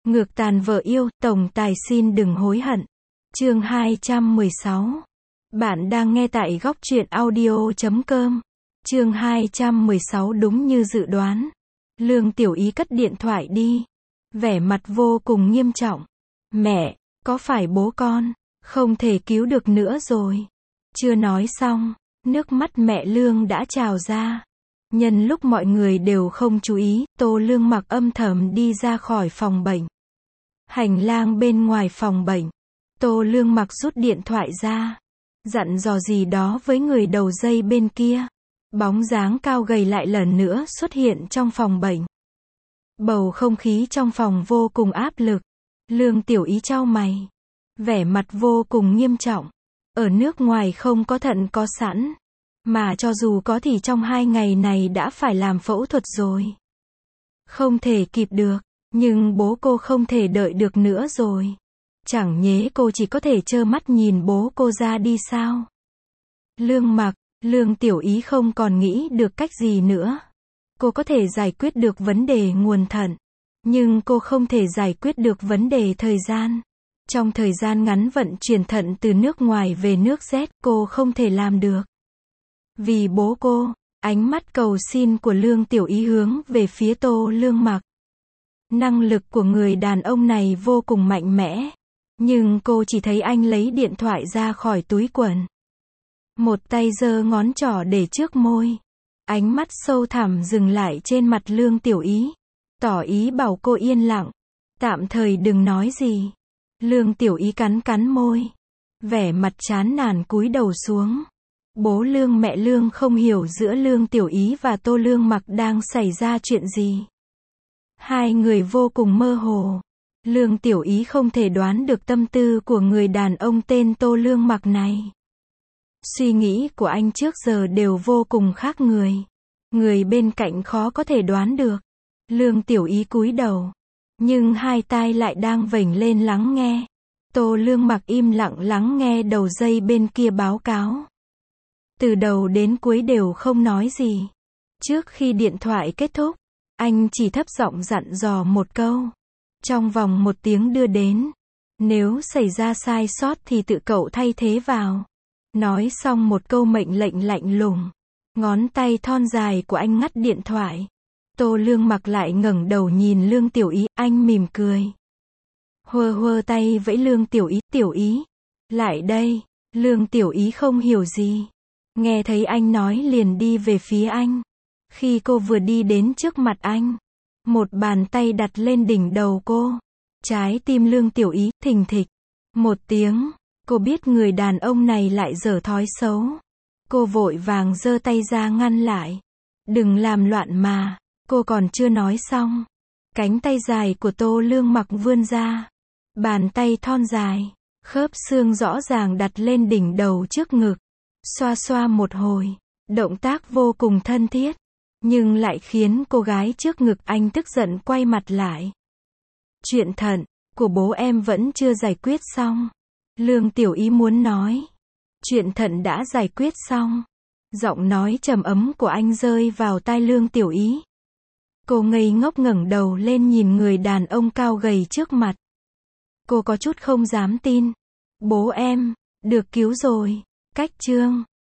Ngược tàn vợ yêu, tổng tài xin đừng hối hận. Chương 216. Bạn đang nghe tại góc truyện audio.com. Chương 216 đúng như dự đoán. Lương Tiểu Ý cất điện thoại đi. Vẻ mặt vô cùng nghiêm trọng. Mẹ, có phải bố con không thể cứu được nữa rồi? Chưa nói xong, nước mắt mẹ Lương đã trào ra. Nhân lúc mọi người đều không chú ý, Tô Lương Mặc âm thầm đi ra khỏi phòng bệnh. Hành lang bên ngoài phòng bệnh, Tô Lương Mặc rút điện thoại ra, dặn dò gì đó với người đầu dây bên kia. Bóng dáng cao gầy lại lần nữa xuất hiện trong phòng bệnh. Bầu không khí trong phòng vô cùng áp lực. Lương Tiểu Ý chau mày, vẻ mặt vô cùng nghiêm trọng. Ở nước ngoài không có thận có sẵn, mà cho dù có thì trong 2 ngày này đã phải làm phẫu thuật rồi. Không thể kịp được, nhưng bố cô không thể đợi được nữa rồi. Chẳng nhẽ cô chỉ có thể trơ mắt nhìn bố cô ra đi sao? Lương Tiểu Ý không còn nghĩ được cách gì nữa. Cô có thể giải quyết được vấn đề nguồn thận, nhưng cô không thể giải quyết được vấn đề thời gian. Trong thời gian ngắn vận chuyển thận từ nước ngoài về nước Z, cô không thể làm được. Vì bố cô, ánh mắt cầu xin của Lương Tiểu Ý hướng về phía Tô Lương Mặc. Năng lực của người đàn ông này vô cùng mạnh mẽ, nhưng cô chỉ thấy anh lấy điện thoại ra khỏi túi quần. Một tay giơ ngón trỏ để trước môi. Ánh mắt sâu thẳm dừng lại trên mặt Lương Tiểu Ý, tỏ ý bảo cô yên lặng, tạm thời đừng nói gì. Lương Tiểu Ý cắn cắn môi, vẻ mặt chán nản cúi đầu xuống. Bố Lương mẹ Lương không hiểu giữa Lương Tiểu Ý và Tô Lương Mặc đang xảy ra chuyện gì. Hai người vô cùng mơ hồ. Lương Tiểu Ý không thể đoán được tâm tư của người đàn ông tên Tô Lương Mặc này. Suy nghĩ của anh trước giờ đều vô cùng khác người. Người bên cạnh khó có thể đoán được. Lương Tiểu Ý cúi đầu, nhưng hai tai lại đang vểnh lên lắng nghe. Tô Lương Mặc im lặng lắng nghe đầu dây bên kia báo cáo. Từ đầu đến cuối đều không nói gì. Trước khi điện thoại kết thúc, anh chỉ thấp giọng dặn dò một câu. Trong vòng 1 tiếng đưa đến. Nếu xảy ra sai sót thì tự cậu thay thế vào. Nói xong một câu mệnh lệnh lạnh lùng, ngón tay thon dài của anh ngắt điện thoại. Tô Lương Mặc lại ngẩng đầu nhìn Lương Tiểu Ý, anh mỉm cười. Huơ tay vẫy Lương Tiểu Ý, lại đây. Lương Tiểu Ý không hiểu gì. Nghe thấy anh nói liền đi về phía anh. Khi cô vừa đi đến trước mặt anh, một bàn tay đặt lên đỉnh đầu cô. Trái tim Lương Tiểu Ý thình thịch. Một tiếng, cô biết người đàn ông này lại dở thói xấu. Cô vội vàng giơ tay ra ngăn lại. Đừng làm loạn mà, cô còn chưa nói xong. Cánh tay dài của Tô Lương Mặc vươn ra. Bàn tay thon dài, khớp xương rõ ràng đặt lên đỉnh đầu trước ngực. Xoa xoa một hồi, động tác vô cùng thân thiết, nhưng lại khiến cô gái trước ngực anh tức giận quay mặt lại. Chuyện thận của bố em vẫn chưa giải quyết xong. Lương Tiểu Ý muốn nói. Chuyện thận đã giải quyết xong. Giọng nói trầm ấm của anh rơi vào tai Lương Tiểu Ý. Cô ngây ngốc ngẩng đầu lên nhìn người đàn ông cao gầy trước mặt. Cô có chút không dám tin. Bố em được cứu rồi. Cách chương